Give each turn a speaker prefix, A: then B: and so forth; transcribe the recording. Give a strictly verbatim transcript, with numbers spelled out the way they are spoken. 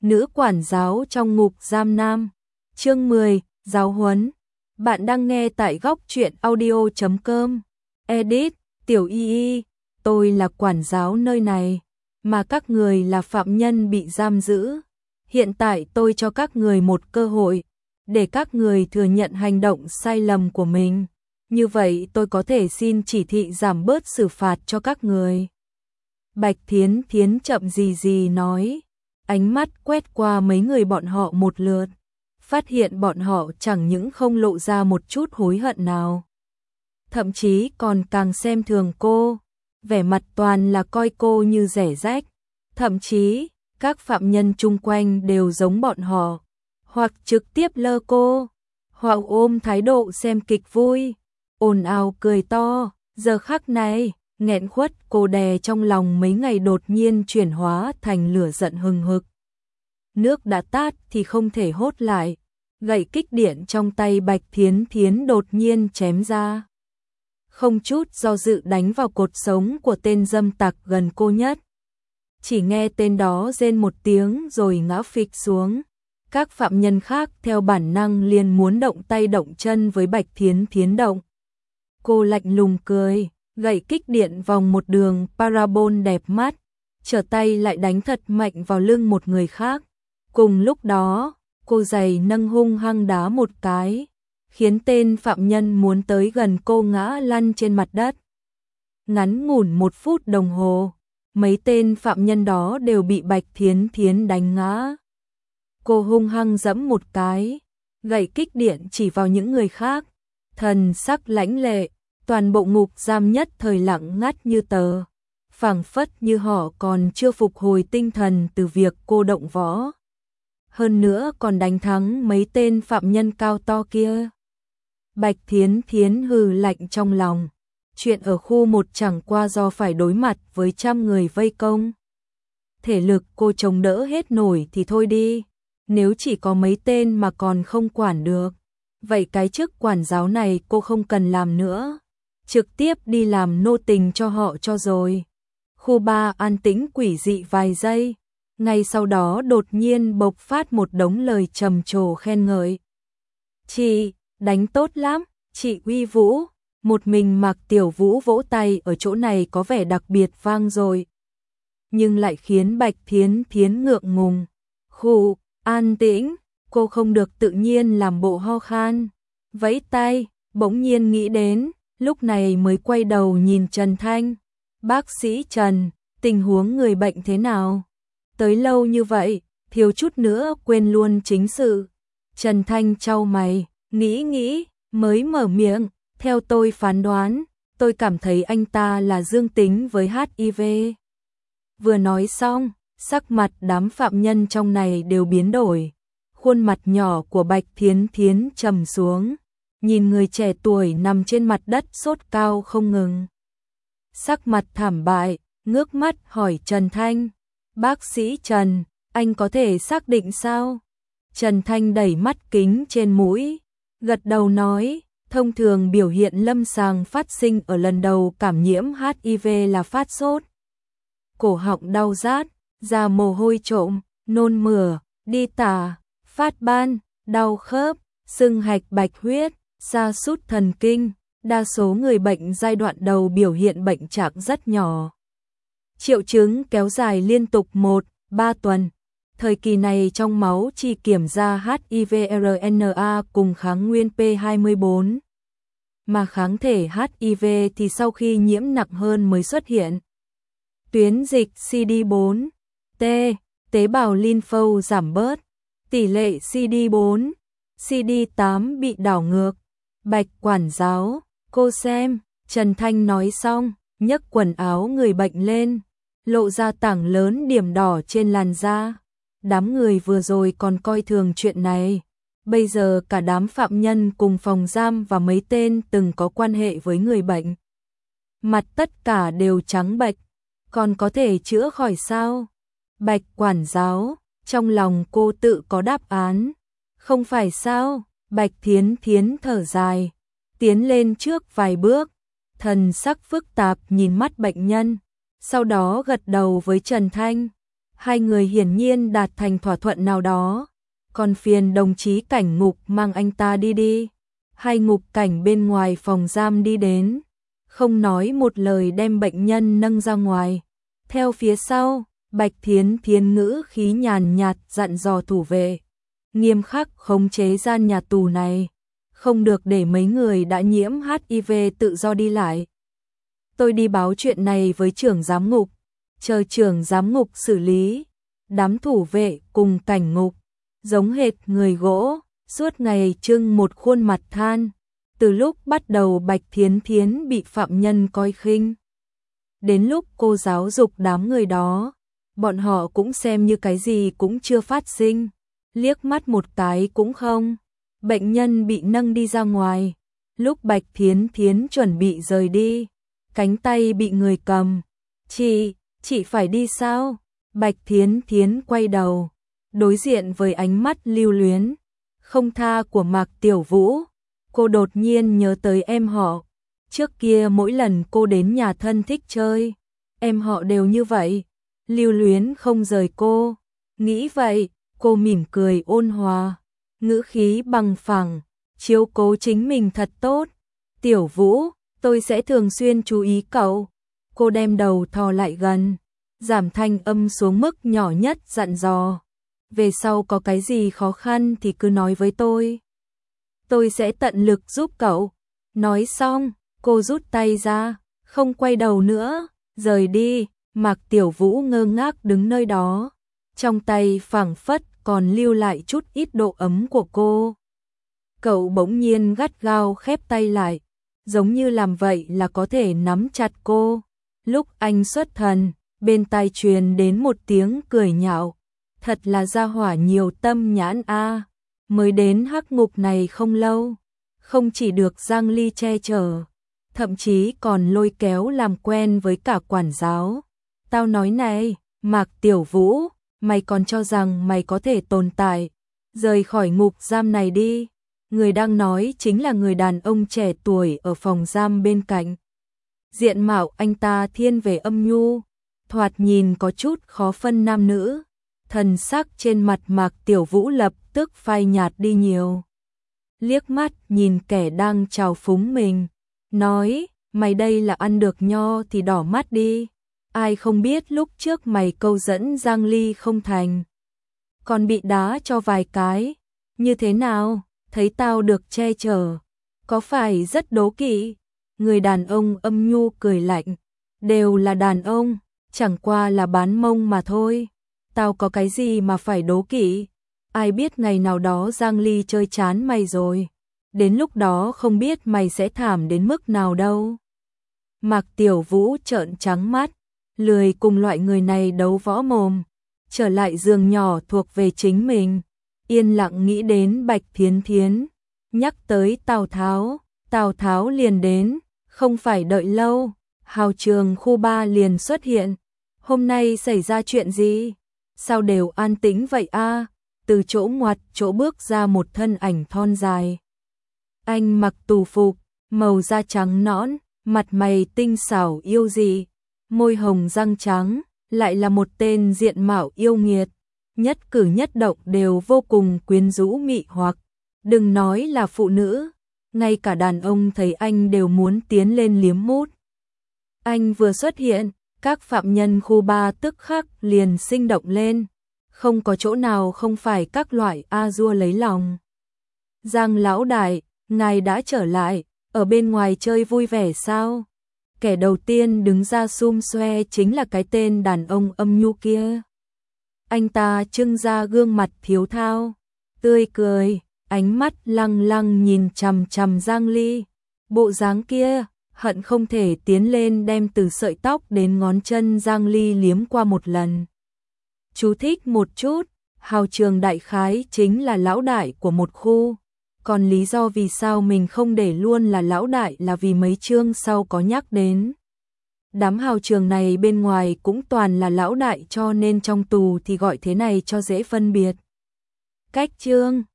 A: Nữ quản giáo trong ngục giam nam. Chương mười, giáo huấn. Bạn đang nghe tại góc truyện audio chấm com. Edit, Tiểu Y Y, tôi là quản giáo nơi này, mà các người là phạm nhân bị giam giữ. Hiện tại tôi cho các người một cơ hội, để các người thừa nhận hành động sai lầm của mình. Như vậy tôi có thể xin chỉ thị giảm bớt xử phạt cho các người. Bạch Thiến Thiến chậm gì gì nói, ánh mắt quét qua mấy người bọn họ một lượt, phát hiện bọn họ chẳng những không lộ ra một chút hối hận nào, thậm chí còn càng xem thường cô, vẻ mặt toàn là coi cô như rẻ rách, thậm chí các phạm nhân chung quanh đều giống bọn họ, hoặc trực tiếp lơ cô, hoặc ôm thái độ xem kịch vui, ồn ào cười to. Giờ khắc này, nghẹn khuất cô đè trong lòng mấy ngày đột nhiên chuyển hóa thành lửa giận hừng hực. Nước đã tát thì không thể hốt lại, gậy kích điện trong tay Bạch Thiến Thiến đột nhiên chém ra, không chút do dự đánh vào cột sống của tên dâm tặc gần cô nhất. Chỉ nghe tên đó rên một tiếng rồi ngã phịch xuống. Các phạm nhân khác theo bản năng liền muốn động tay động chân với Bạch Thiến Thiến động. Cô lạnh lùng cười, gậy kích điện vòng một đường parabol đẹp mắt, trở tay lại đánh thật mạnh vào lưng một người khác. Cùng lúc đó, cô giày nâng hung hăng đá một cái, khiến tên phạm nhân muốn tới gần cô ngã lăn trên mặt đất. Ngắn ngủn một phút đồng hồ, mấy tên phạm nhân đó đều bị Bạch Thiến Thiến đánh ngã. Cô hung hăng giẫm một cái, gậy kích điện chỉ vào những người khác, thần sắc lãnh lệ, toàn bộ ngục giam nhất thời lặng ngắt như tờ, phảng phất như họ còn chưa phục hồi tinh thần từ việc cô động võ. Hơn nữa còn đánh thắng mấy tên phạm nhân cao to kia. Bạch Thiến Thiến hừ lạnh trong lòng, chuyện ở khu một chẳng qua do phải đối mặt với trăm người vây công. Thể lực cô chống đỡ hết nổi thì thôi đi, nếu chỉ có mấy tên mà còn không quản được, vậy cái chức quản giáo này cô không cần làm nữa, trực tiếp đi làm nô tình cho họ cho rồi. Khu ba an tĩnh quỷ dị vài giây, ngay sau đó đột nhiên bộc phát một đống lời trầm trồ khen ngợi. Chị, đánh tốt lắm, chị uy vũ. Một mình Mạc Tiểu Vũ vỗ tay ở chỗ này có vẻ đặc biệt vang dội, nhưng lại khiến Bạch Thiến Thiến ngượng ngùng. Khu, an tĩnh, cô không được tự nhiên làm bộ ho khan, vẫy tay, bỗng nhiên nghĩ đến, lúc này mới quay đầu nhìn Trần Thanh. Bác sĩ Trần, tình huống người bệnh thế nào? Tới lâu như vậy, thiếu chút nữa quên luôn chính sự. Trần Thanh chau mày, nghĩ nghĩ, mới mở miệng. Theo tôi phán đoán, tôi cảm thấy anh ta là dương tính với hát i vê. Vừa nói xong, sắc mặt đám phạm nhân trong này đều biến đổi. Khuôn mặt nhỏ của Bạch Thiến Thiến trầm xuống, nhìn người trẻ tuổi nằm trên mặt đất sốt cao không ngừng. Sắc mặt thảm bại, ngước mắt hỏi Trần Thanh. Bác sĩ Trần, anh có thể xác định sao? Trần Thanh đẩy mắt kính trên mũi, gật đầu nói. Thông thường biểu hiện lâm sàng phát sinh ở lần đầu cảm nhiễm hát i vê là phát sốt, cổ họng đau rát, ra mồ hôi trộm, nôn mửa, đi tả, phát ban, đau khớp, sưng hạch bạch huyết, sa sút thần kinh. Đa số người bệnh giai đoạn đầu biểu hiện bệnh trạng rất nhỏ. Triệu chứng kéo dài liên tục một đến ba tuần. Thời kỳ này trong máu chỉ kiểm ra hát i vê rờ en a cùng kháng nguyên P hai mươi bốn. Mà kháng thể hát i vê thì sau khi nhiễm nặng hơn mới xuất hiện. Tuyến dịch xê đê bốn, T, tế bào lympho giảm bớt, tỷ lệ xê đê bốn, xê đê tám bị đảo ngược. Bạch quản giáo, cô xem, Trần Thanh nói xong, nhấc quần áo người bệnh lên, lộ ra tảng lớn điểm đỏ trên làn da. Đám người vừa rồi còn coi thường chuyện này, bây giờ cả đám phạm nhân cùng phòng giam và mấy tên từng có quan hệ với người bệnh, mặt tất cả đều trắng bệch, còn có thể chữa khỏi sao? Bạch quản giáo, trong lòng cô tự có đáp án, không phải sao? Bạch Thiến Thiến thở dài, tiến lên trước vài bước, thần sắc phức tạp nhìn mắt bệnh nhân, sau đó gật đầu với Trần Thanh. Hai người hiển nhiên đạt thành thỏa thuận nào đó, còn phiền đồng chí Cảnh Ngục mang anh ta đi đi. Hai ngục cảnh bên ngoài phòng giam đi đến, không nói một lời đem bệnh nhân nâng ra ngoài. Theo phía sau, Bạch Thiến Thiến ngữ khí nhàn nhạt dặn dò thủ vệ, nghiêm khắc khống chế gian nhà tù này, không được để mấy người đã nhiễm hát i vê tự do đi lại. Tôi đi báo chuyện này với trưởng giám ngục, chờ trưởng giám ngục xử lý. Đám thủ vệ cùng cảnh ngục, giống hệt người gỗ, suốt ngày trưng một khuôn mặt than. Từ lúc bắt đầu Bạch Thiến Thiến bị phạm nhân coi khinh, đến lúc cô giáo dục đám người đó, bọn họ cũng xem như cái gì cũng chưa phát sinh, liếc mắt một cái cũng không. Bệnh nhân bị nâng đi ra ngoài, lúc Bạch Thiến Thiến chuẩn bị rời đi, cánh tay bị người cầm. Chị, chị phải đi sao? Bạch Thiến Thiến quay đầu, đối diện với ánh mắt lưu luyến, không tha của Mạc Tiểu Vũ. Cô đột nhiên nhớ tới em họ. Trước kia mỗi lần cô đến nhà thân thích chơi, em họ đều như vậy, lưu luyến không rời cô. Nghĩ vậy, cô mỉm cười ôn hòa, ngữ khí bằng phẳng, chiếu cố chính mình thật tốt. Tiểu Vũ, tôi sẽ thường xuyên chú ý cậu. Cô đem đầu thò lại gần, giảm thanh âm xuống mức nhỏ nhất dặn dò. Về sau có cái gì khó khăn thì cứ nói với tôi. Tôi sẽ tận lực giúp cậu. Nói xong, cô rút tay ra, không quay đầu nữa, rời đi. Mạc Tiểu Vũ ngơ ngác đứng nơi đó, trong tay phảng phất còn lưu lại chút ít độ ấm của cô. Cậu bỗng nhiên gắt gao khép tay lại, giống như làm vậy là có thể nắm chặt cô. Lúc anh xuất thần, bên tai truyền đến một tiếng cười nhạo. Thật là gia hỏa nhiều tâm nhãn a. Mới đến hắc ngục này không lâu, không chỉ được Giang Ly che chở, thậm chí còn lôi kéo làm quen với cả quản giáo. Tao nói này, Mạc Tiểu Vũ, mày còn cho rằng mày có thể tồn tại, rời khỏi ngục giam này đi. Người đang nói chính là người đàn ông trẻ tuổi ở phòng giam bên cạnh. Diện mạo anh ta thiên về âm nhu, thoạt nhìn có chút khó phân nam nữ. Thần sắc trên mặt Mạc Tiểu Vũ lập tức phai nhạt đi nhiều. Liếc mắt nhìn kẻ đang trào phúng mình, nói, mày đây là ăn được nho thì đỏ mắt đi. Ai không biết lúc trước mày câu dẫn Giang Ly không thành, còn bị đá cho vài cái. Như thế nào, thấy tao được che chở, có phải rất đố kỵ? Người đàn ông âm nhu cười lạnh, đều là đàn ông, chẳng qua là bán mông mà thôi. Tao có cái gì mà phải đố kỵ? Ai biết ngày nào đó Giang Ly chơi chán mày rồi, đến lúc đó không biết mày sẽ thảm đến mức nào đâu. Mạc Tiểu Vũ trợn trắng mắt, lười cùng loại người này đấu võ mồm, trở lại giường nhỏ thuộc về chính mình, yên lặng nghĩ đến Bạch Thiến Thiến, nhắc tới Tào Tháo, Tào Tháo liền đến, không phải đợi lâu, hào trường khu ba liền xuất hiện. Hôm nay xảy ra chuyện gì? Sao đều an tĩnh vậy a? Từ chỗ ngoặt chỗ bước ra một thân ảnh thon dài. Anh mặc tù phục, màu da trắng nõn, mặt mày tinh xảo yêu dị, môi hồng răng trắng, lại là một tên diện mạo yêu nghiệt, nhất cử nhất động đều vô cùng quyến rũ mị hoặc. Đừng nói là phụ nữ, ngay cả đàn ông thấy anh đều muốn tiến lên liếm mút. Anh vừa xuất hiện, các phạm nhân khu ba tức khắc liền sinh động lên, không có chỗ nào không phải các loại a dua lấy lòng. Giang lão đại, ngài đã trở lại, ở bên ngoài chơi vui vẻ sao? Kẻ đầu tiên đứng ra xum xoe chính là cái tên đàn ông âm nhu kia. Anh ta trưng ra gương mặt thiếu thao, tươi cười, ánh mắt lăng lăng nhìn chằm chằm Giang Ly. Bộ dáng kia, hận không thể tiến lên đem từ sợi tóc đến ngón chân Giang Ly liếm qua một lần. Chú thích một chút, hào trường đại khái chính là lão đại của một khu, còn lý do vì sao mình không để luôn là lão đại là vì mấy chương sau có nhắc đến. Đám hào trường này bên ngoài cũng toàn là lão đại cho nên trong tù thì gọi thế này cho dễ phân biệt. Cách chương